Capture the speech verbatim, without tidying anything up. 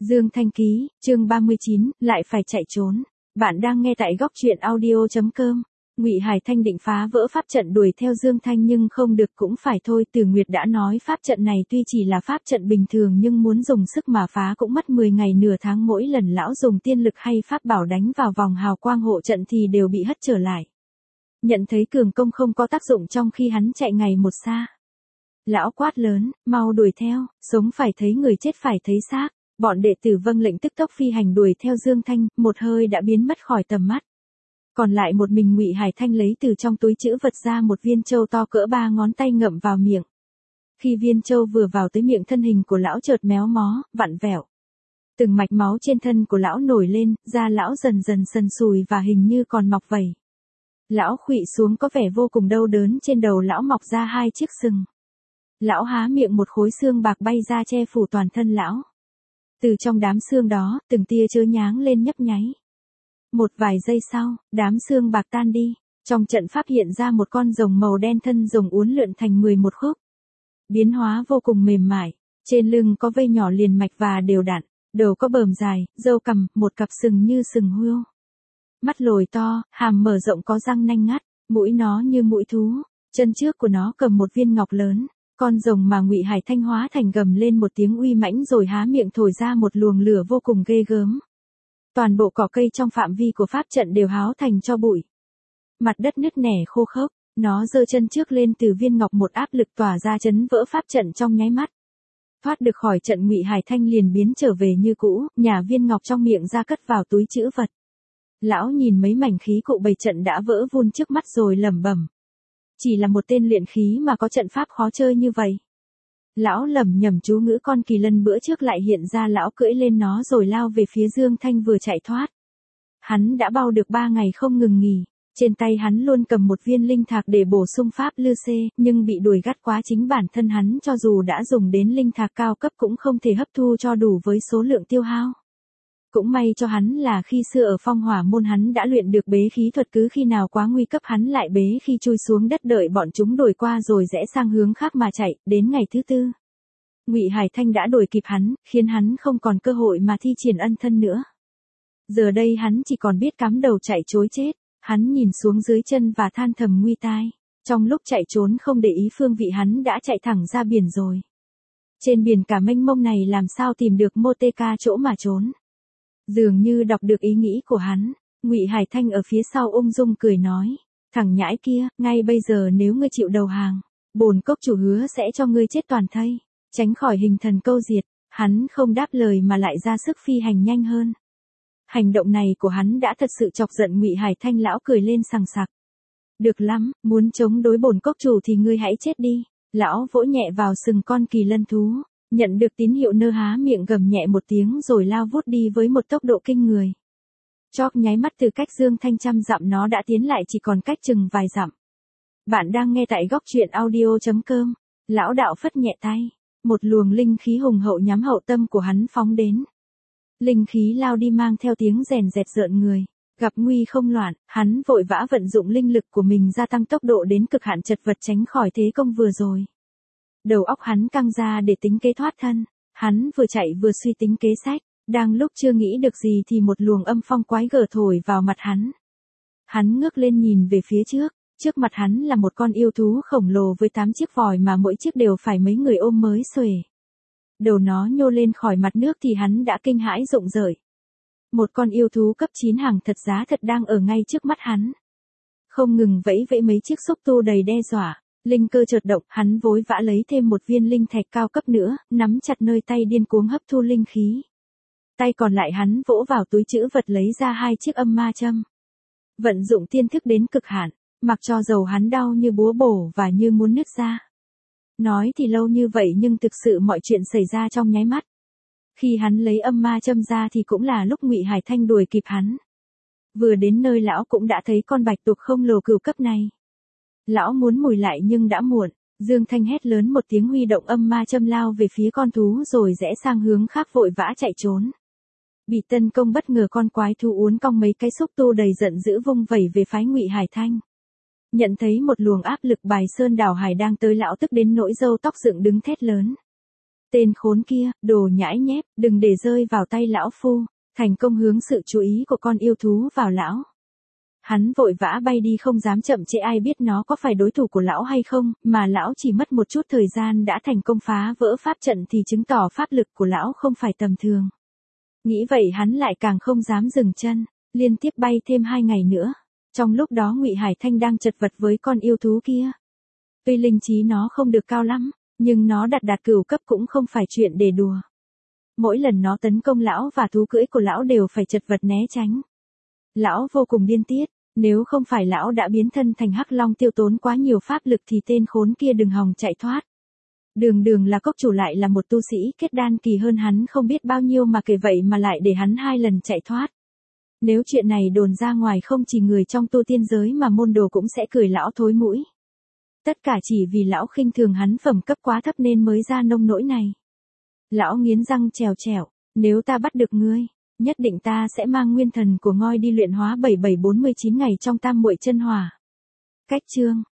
Dương Thanh Ký, chương ba mươi chín, lại phải chạy trốn. Bạn đang nghe tại góc truyện audio chấm com. Ngụy Hải Thanh định phá vỡ pháp trận đuổi theo Dương Thanh nhưng không được cũng phải thôi. Từ Nguyệt đã nói pháp trận này tuy chỉ là pháp trận bình thường nhưng muốn dùng sức mà phá cũng mất mười ngày nửa tháng, mỗi lần lão dùng tiên lực hay pháp bảo đánh vào vòng hào quang hộ trận thì đều bị hất trở lại. Nhận thấy cường công không có tác dụng trong khi hắn chạy ngày một xa. Lão quát lớn, mau đuổi theo, sống phải thấy người chết phải thấy xác. Bọn đệ tử vâng lệnh tức tốc phi hành đuổi theo Dương Thanh, một hơi đã biến mất khỏi tầm mắt. Còn lại một mình Ngụy Hải Thanh lấy từ trong túi trữ vật ra một viên châu to cỡ ba ngón tay ngậm vào miệng. Khi viên châu vừa vào tới miệng, thân hình của lão chợt méo mó, vặn vẹo. Từng mạch máu trên thân của lão nổi lên, da lão dần dần sần sùi và hình như còn mọc vảy. Lão khuỵu xuống có vẻ vô cùng đau đớn, trên đầu lão mọc ra hai chiếc sừng. Lão há miệng, một khối xương bạc bay ra che phủ toàn thân lão. Từ trong đám xương đó, từng tia chớp nháng lên nhấp nháy. Một vài giây sau, đám xương bạc tan đi. Trong trận pháp hiện ra một con rồng màu đen, thân rồng uốn lượn thành mười một khúc. Biến hóa vô cùng mềm mại. Trên lưng có vây nhỏ liền mạch và đều đặn. Đầu có bờm dài, râu cằm, một cặp sừng như sừng hươu. Mắt lồi to, hàm mở rộng có răng nanh ngắt, mũi nó như mũi thú. Chân trước của nó cầm một viên ngọc lớn. Con rồng mà Ngụy Hải Thanh hóa thành gầm lên một tiếng uy mãnh rồi há miệng thổi ra một luồng lửa vô cùng ghê gớm. Toàn bộ cỏ cây trong phạm vi của pháp trận đều háo thành tro bụi. Mặt đất nứt nẻ khô khốc, nó giơ chân trước lên, từ viên ngọc một áp lực tỏa ra chấn vỡ pháp trận trong nháy mắt. Thoát được khỏi trận, Ngụy Hải Thanh liền biến trở về như cũ, nhả viên ngọc trong miệng ra cất vào túi trữ vật. Lão nhìn mấy mảnh khí cụ bày trận đã vỡ vun trước mắt rồi lẩm bẩm. Chỉ là một tên luyện khí mà có trận pháp khó chơi như vậy. Lão lẩm nhẩm chú ngữ, con kỳ lân bữa trước lại hiện ra, lão cưỡi lên nó rồi lao về phía Dương Thanh vừa chạy thoát. Hắn đã bao được ba ngày không ngừng nghỉ, trên tay hắn luôn cầm một viên linh thạc để bổ sung pháp lư xê, nhưng bị đuổi gắt quá, chính bản thân hắn cho dù đã dùng đến linh thạc cao cấp cũng không thể hấp thu cho đủ với số lượng tiêu hao. Cũng may cho hắn là khi xưa ở Phong Hỏa môn hắn đã luyện được bế khí thuật, cứ khi nào quá nguy cấp hắn lại bế khi chui xuống đất đợi bọn chúng đuổi qua rồi rẽ sang hướng khác mà chạy. Đến ngày thứ tư, Ngụy Hải Thanh đã đuổi kịp hắn, khiến hắn không còn cơ hội mà thi triển ân thân nữa. Giờ đây hắn chỉ còn biết cắm đầu chạy trối chết. Hắn nhìn xuống dưới chân và than thầm nguy tai. Trong lúc chạy trốn không để ý phương vị, hắn đã chạy thẳng ra biển rồi. Trên biển cả mênh mông này làm sao tìm được Moteka chỗ mà trốn. Dường như đọc được ý nghĩ của hắn, Ngụy Hải Thanh ở phía sau ung dung cười nói, thằng nhãi kia, ngay bây giờ nếu ngươi chịu đầu hàng, bổn cốc chủ hứa sẽ cho ngươi chết toàn thây, tránh khỏi hình thần câu diệt. Hắn không đáp lời mà lại ra sức phi hành nhanh hơn. Hành động này của hắn đã thật sự chọc giận Ngụy Hải Thanh, lão cười lên sằng sặc. Được lắm, muốn chống đối bổn cốc chủ thì ngươi hãy chết đi. Lão vỗ nhẹ vào sừng con kỳ lân thú. Nhận được tín hiệu, nơ há miệng gầm nhẹ một tiếng rồi lao vút đi với một tốc độ kinh người. Chóp nháy mắt, từ cách Dương Thanh trăm dặm nó đã tiến lại chỉ còn cách chừng vài dặm. Bạn đang nghe tại góc truyện audio chấm com. Lão đạo phất nhẹ tay, một luồng linh khí hùng hậu nhắm hậu tâm của hắn phóng đến. Linh khí lao đi mang theo tiếng rèn rẹt rợn người. Gặp nguy không loạn, hắn vội vã vận dụng linh lực của mình gia tăng tốc độ đến cực hạn, chật vật tránh khỏi thế công vừa rồi. Đầu óc hắn căng ra để tính kế thoát thân. Hắn vừa chạy vừa suy tính kế sách. Đang lúc chưa nghĩ được gì thì một luồng âm phong quái gở thổi vào mặt hắn. Hắn ngước lên nhìn về phía trước. Trước mặt hắn là một con yêu thú khổng lồ với tám chiếc vòi mà mỗi chiếc đều phải mấy người ôm mới xuể. Đầu nó nhô lên khỏi mặt nước thì hắn đã kinh hãi rụng rời. Một con yêu thú cấp chín hàng thật giá thật đang ở ngay trước mắt hắn. Không ngừng vẫy vẫy mấy chiếc xúc tu đầy đe dọa. Linh cơ chợt động, hắn vối vã lấy thêm một viên linh thạch cao cấp nữa, nắm chặt nơi tay điên cuồng hấp thu linh khí. Tay còn lại hắn vỗ vào túi trữ vật lấy ra hai chiếc âm ma châm. Vận dụng tiên thức đến cực hạn, mặc cho dầu hắn đau như búa bổ và như muốn nứt ra. Nói thì lâu như vậy nhưng thực sự mọi chuyện xảy ra trong nháy mắt. Khi hắn lấy âm ma châm ra thì cũng là lúc Ngụy Hải Thanh đuổi kịp hắn. Vừa đến nơi lão cũng đã thấy con bạch tuộc không lồ cửu cấp này. Lão muốn mùi lại nhưng đã muộn. Dương Thanh hét lớn một tiếng, huy động âm ma châm lao về phía con thú rồi rẽ sang hướng khác vội vã chạy trốn. Bị tấn công bất ngờ, con quái thú uốn cong mấy cái xúc tu đầy giận dữ vung vẩy về phái Ngụy Hải Thanh. Nhận thấy một luồng áp lực bài sơn đảo hải đang tới, lão tức đến nỗi râu tóc dựng đứng thét lớn. Tên khốn kia, đồ nhãi nhép, đừng để rơi vào tay lão phu, thành công hướng sự chú ý của con yêu thú vào lão. Hắn vội vã bay đi không dám chậm trễ, ai biết nó có phải đối thủ của lão hay không, mà lão chỉ mất một chút thời gian đã thành công phá vỡ pháp trận thì chứng tỏ pháp lực của lão không phải tầm thường. Nghĩ vậy hắn lại càng không dám dừng chân, liên tiếp bay thêm hai ngày nữa. Trong lúc đó Ngụy Hải Thanh đang chật vật với con yêu thú kia. Tuy linh trí nó không được cao lắm, nhưng nó đạt đạt cửu cấp cũng không phải chuyện để đùa. Mỗi lần nó tấn công lão và thú cưỡi của lão đều phải chật vật né tránh. Lão vô cùng điên tiết, nếu không phải lão đã biến thân thành hắc long tiêu tốn quá nhiều pháp lực thì tên khốn kia đừng hòng chạy thoát. Đường đường là cốc chủ lại là một tu sĩ kết đan kỳ hơn hắn không biết bao nhiêu mà kể vậy mà lại để hắn hai lần chạy thoát. Nếu chuyện này đồn ra ngoài không chỉ người trong tu tiên giới mà môn đồ cũng sẽ cười lão thối mũi. Tất cả chỉ vì lão khinh thường hắn phẩm cấp quá thấp nên mới ra nông nỗi này. Lão nghiến răng trèo trèo, nếu ta bắt được ngươi, nhất định ta sẽ mang nguyên thần của ngôi đi luyện hóa bảy bảy bốn mươi chín ngày trong tam muội chân hỏa. Cách chương